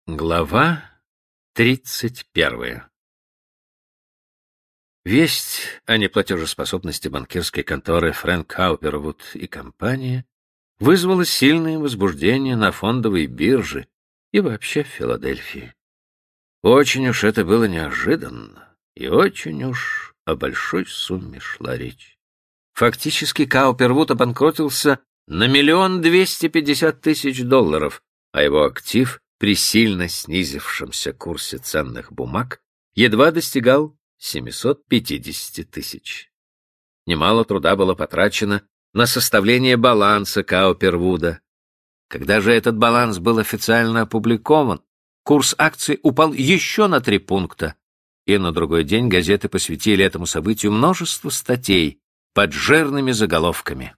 Глава 31. Весть о неплатежеспособности банкирской конторы Фрэнк Каупервуд и компания вызвала сильное возбуждение на фондовой бирже и вообще в Филадельфии. Очень уж это было неожиданно, и очень уж о большой сумме шла речь. Фактически Каупервуд обанкротился на $1 250 000, а его актив при сильно снизившемся курсе ценных бумаг едва достигал 750 000. Немало труда было потрачено на составление баланса Каупервуда. Когда же этот баланс был официально опубликован, курс акций упал еще на 3 пункта, и на другой день газеты посвятили этому событию множество статей под жирными заголовками.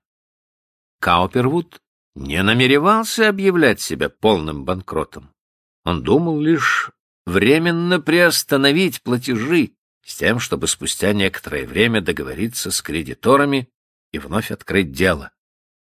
Каупервуд не намеревался объявлять себя полным банкротом. Он думал лишь временно приостановить платежи с тем, чтобы спустя некоторое время договориться с кредиторами и вновь открыть дело.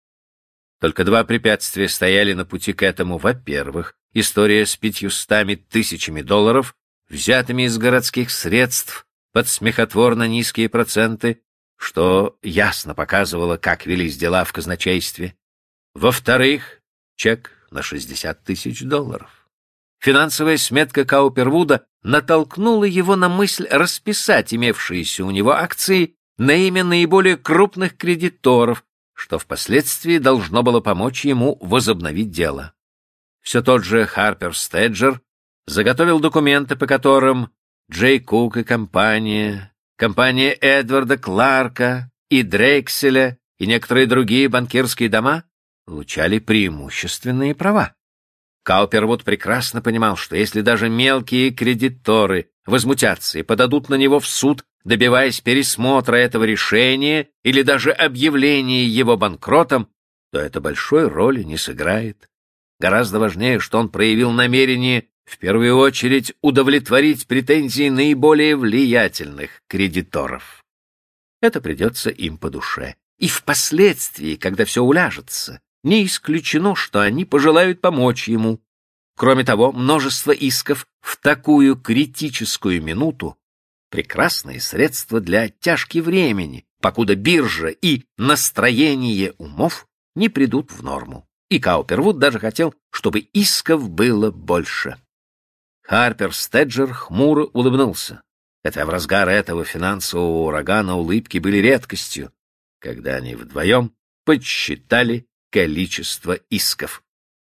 Только 2 препятствия стояли на пути к этому. Во-первых, история с $500 000, взятыми из городских средств под смехотворно низкие проценты, что ясно показывало, как велись дела в казначействе. Во-вторых, чек на $60 000. Финансовая сметка Каупервуда натолкнула его на мысль расписать имевшиеся у него акции на имя наиболее крупных кредиторов, что впоследствии должно было помочь ему возобновить дело. Все тот же Харпер Стеджер заготовил документы, по которым Джей Кук и компания Эдварда Кларка и Дрекселя и некоторые другие банкирские дома получали преимущественные права. Каупервуд прекрасно понимал, что если даже мелкие кредиторы возмутятся и подадут на него в суд, добиваясь пересмотра этого решения или даже объявления его банкротом, то это большой роли не сыграет. Гораздо важнее, что он проявил намерение в первую очередь удовлетворить претензии наиболее влиятельных кредиторов. Это придется им по душе. И впоследствии, когда все уляжется, не исключено, что они пожелают помочь ему. Кроме того, множество исков в такую критическую минуту — прекрасные средства для оттяжки времени, покуда биржа и настроение умов не придут в норму. И Каупервуд даже хотел, чтобы исков было больше. Харпер Стеджер хмуро улыбнулся, хотя в разгар этого финансового урагана улыбки были редкостью, когда они вдвоем подсчитали количество исков.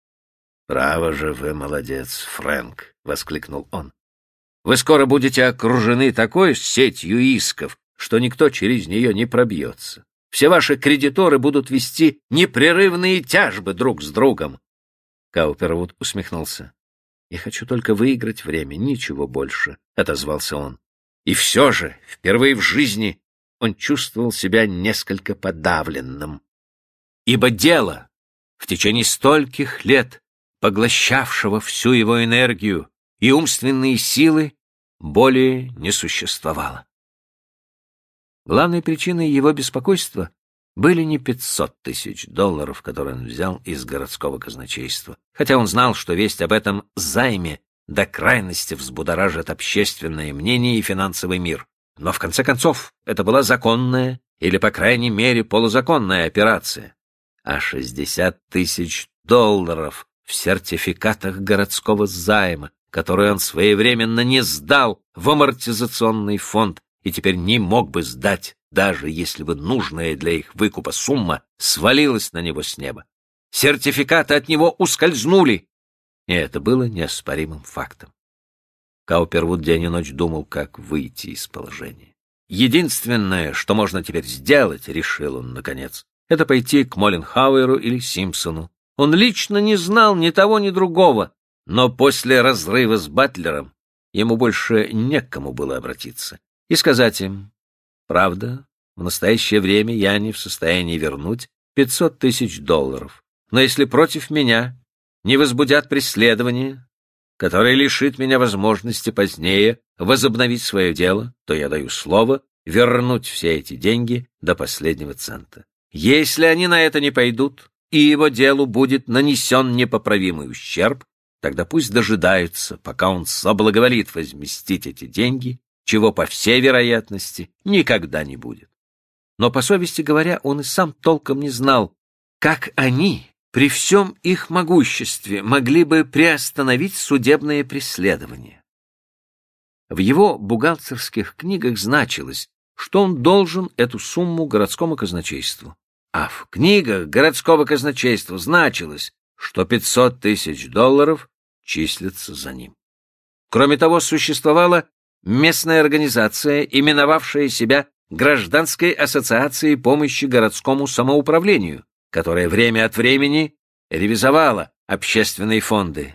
«Право же вы молодец, Фрэнк!» — воскликнул он. «Вы скоро будете окружены такой сетью исков, что никто через нее не пробьется. Все ваши кредиторы будут вести непрерывные тяжбы друг с другом». Каупервуд усмехнулся. «Я хочу только выиграть время, ничего больше», — отозвался он. И все же, впервые в жизни, он чувствовал себя несколько подавленным. Ибо дело, в течение стольких лет поглощавшего всю его энергию и умственные силы, более не существовало. Главной причиной его беспокойства были не $500 000, которые он взял из городского казначейства, хотя он знал, что весть об этом займе до крайности взбудоражит общественное мнение и финансовый мир. Но, в конце концов, это была законная или, по крайней мере, полузаконная операция. А $60 000 в сертификатах городского займа, которые он своевременно не сдал в амортизационный фонд и теперь не мог бы сдать, даже если бы нужная для их выкупа сумма свалилась на него с неба. Сертификаты от него ускользнули, и это было неоспоримым фактом. Каупервуд день и ночь думал, как выйти из положения. Единственное, что можно теперь сделать, решил он наконец, это пойти к Молленхауэру или Симпсону. Он лично не знал ни того, ни другого, но после разрыва с Батлером ему больше не к кому было обратиться и сказать им: «Правда, в настоящее время я не в состоянии вернуть $500 000, но если против меня не возбудят преследование, которое лишит меня возможности позднее возобновить свое дело, то я даю слово вернуть все эти деньги до последнего цента. Если они на это не пойдут, и его делу будет нанесен непоправимый ущерб, тогда пусть дожидаются, пока он соблаговолит возместить эти деньги, чего, по всей вероятности, никогда не будет. Но, по совести говоря, он и сам толком не знал, как они, при всем их могуществе, могли бы приостановить судебное преследование. В его бухгалтерских книгах значилось, что он должен эту сумму городскому казначейству, а в книгах городского казначейства значилось, что $500 000 числятся за ним. Кроме того, существовала местная организация, именовавшая себя Гражданской ассоциацией помощи городскому самоуправлению, которая время от времени ревизовала общественные фонды.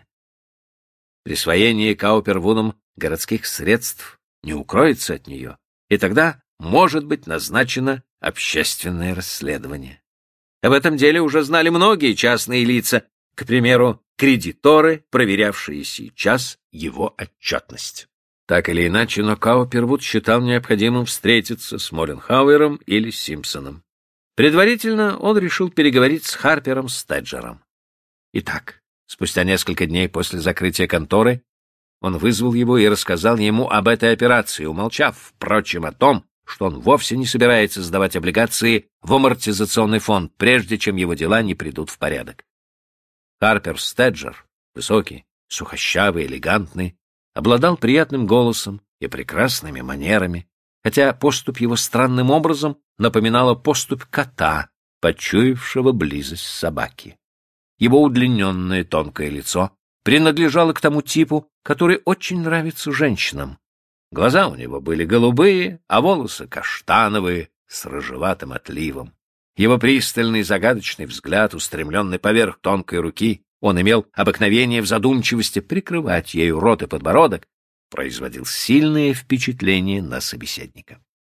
Присвоение Каупервудом городских средств не укроется от нее, и тогда может быть назначено общественное расследование. Об этом деле уже знали многие частные лица, к примеру, кредиторы, проверявшие сейчас его отчетность. Так или иначе, но Каупервуд считал необходимым встретиться с Молленхауэром или Симпсоном. Предварительно он решил переговорить с Харпером Стеджером. Итак, спустя несколько дней после закрытия конторы, он вызвал его и рассказал ему об этой операции, умолчав, впрочем, о том, что он вовсе не собирается сдавать облигации в амортизационный фонд, прежде чем его дела не придут в порядок. Харпер Стеджер, высокий, сухощавый, элегантный, обладал приятным голосом и прекрасными манерами, хотя поступь его странным образом напоминала поступь кота, почуявшего близость собаки. Его удлиненное тонкое лицо принадлежало к тому типу, который очень нравится женщинам. Глаза у него были голубые, а волосы каштановые, с рыжеватым отливом. Его пристальный загадочный взгляд, устремленный поверх тонкой руки, он имел обыкновение в задумчивости прикрывать ею рот и подбородок, производил сильное впечатление на собеседника.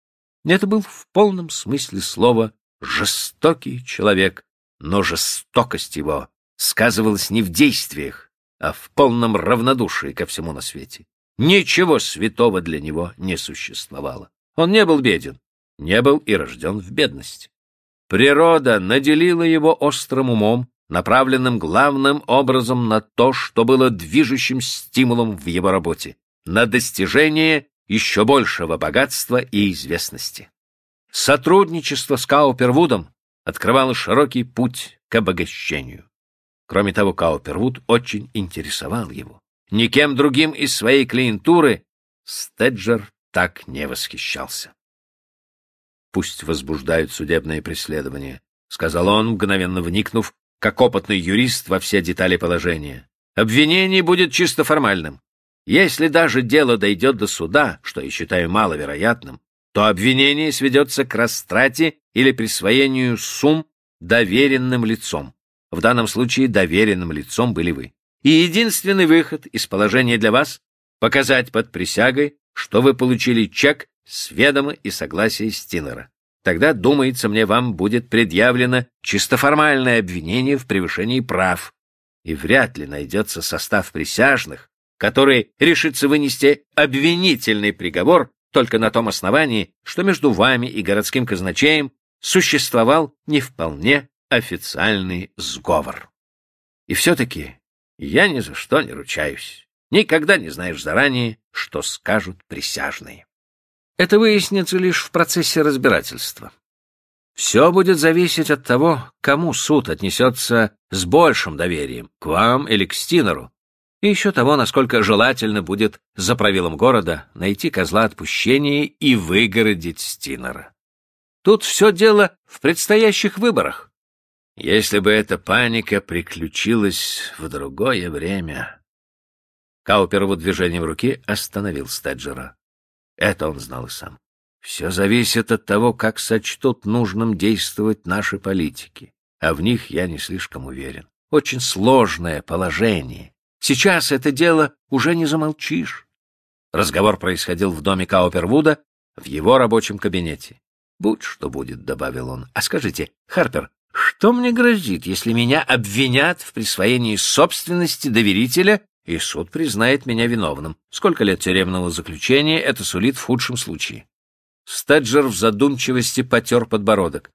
Это был в полном смысле слова жестокий человек, но жестокость его сказывалась не в действиях, а в полном равнодушии ко всему на свете. Ничего святого для него не существовало. Он не был беден, не был и рожден в бедности. Природа наделила его острым умом, направленным главным образом на то, что было движущим стимулом в его работе, на достижение еще большего богатства и известности. Сотрудничество с Каупервудом открывало широкий путь к обогащению. Кроме того, Каупервуд очень интересовал его. Никем другим из своей клиентуры Стеджер так не восхищался. «Пусть возбуждают судебное преследование», — сказал он, мгновенно вникнув, как опытный юрист, во все детали положения. «Обвинение будет чисто формальным. Если даже дело дойдет до суда, что я считаю маловероятным, то обвинение сведется к растрате или присвоению сумм доверенным лицом. В данном случае доверенным лицом были вы. И единственный выход из положения для вас — показать под присягой, что вы получили чек с ведома и согласия Стинера. Тогда, думается мне, вам будет предъявлено чисто формальное обвинение в превышении прав, и вряд ли найдется состав присяжных, который решится вынести обвинительный приговор только на том основании, что между вами и городским казначеем существовал не вполне официальный сговор. И все-таки я ни за что не ручаюсь. Никогда не знаешь заранее, что скажут присяжные. Это выяснится лишь в процессе разбирательства. Все будет зависеть от того, к кому суд отнесется с большим доверием, к вам или к Стинеру, и еще того, насколько желательно будет за правилом города найти козла отпущения и выгородить Стинера. Тут все дело в предстоящих выборах. Если бы эта паника приключилась в другое время... Каупервуд движением руки остановил Стеджера. Это он знал и сам. Все зависит от того, как сочтут нужным действовать наши политики, а в них я не слишком уверен. Очень сложное положение. Сейчас это дело уже не замолчишь. Разговор происходил в доме Каупервуда, в его рабочем кабинете. «Будь что будет», — добавил он. «А скажите, Харпер, что мне грозит, если меня обвинят в присвоении собственности доверителя, и суд признает меня виновным? Сколько лет тюремного заключения это сулит в худшем случае?» Стеджер в задумчивости потер подбородок.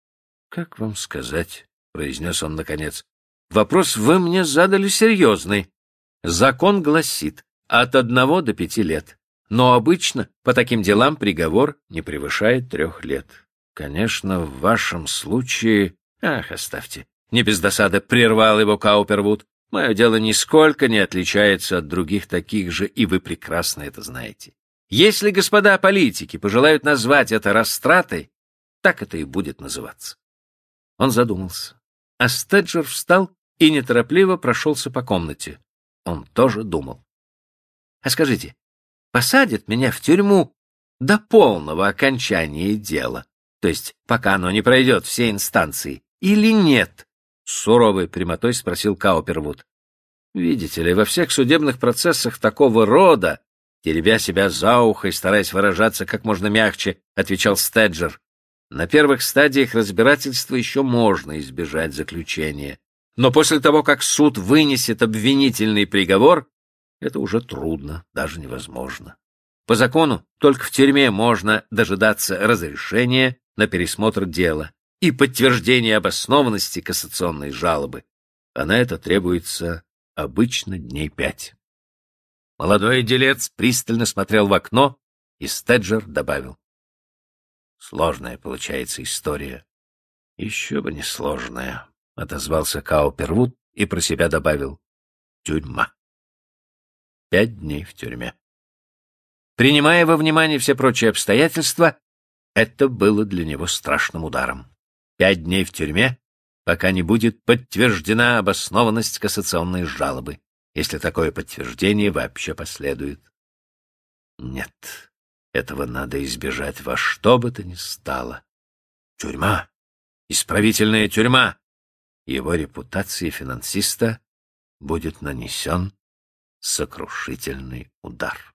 «Как вам сказать?» — произнес он наконец. «Вопрос вы мне задали серьезный. Закон гласит от 1 до 5 лет, но обычно по таким делам приговор не превышает 3 лет. Конечно, в вашем случае... Ах, оставьте. Не без досады прервал его Каупервуд. Мое дело нисколько не отличается от других таких же, и вы прекрасно это знаете. Если господа политики пожелают назвать это растратой, так это и будет называться. Он задумался. А Стеджер встал и неторопливо прошелся по комнате. Он тоже думал. А скажите, посадят меня в тюрьму до полного окончания дела, то есть пока оно не пройдет все инстанции, или нет? С суровой прямотой спросил Каупервуд. Видите ли, во всех судебных процессах такого рода, теребя себя за ухо и стараясь выражаться как можно мягче, отвечал Стеджер, на первых стадиях разбирательства еще можно избежать заключения. Но после того, как суд вынесет обвинительный приговор, это уже трудно, даже невозможно. По закону только в тюрьме можно дожидаться разрешения на пересмотр дела и подтверждения обоснованности кассационной жалобы, а на это требуется обычно дней 5. Молодой делец пристально смотрел в окно, и Стеджер добавил. Сложная получается история. Еще бы не сложная, — отозвался Каупервуд и про себя добавил. Тюрьма. 5 дней в тюрьме. Принимая во внимание все прочие обстоятельства, это было для него страшным ударом. 5 дней в тюрьме, пока не будет подтверждена обоснованность кассационной жалобы, если такое подтверждение вообще последует. Нет, этого надо избежать во что бы то ни стало. Тюрьма, исправительная тюрьма. Его репутации финансиста будет нанесен сокрушительный удар.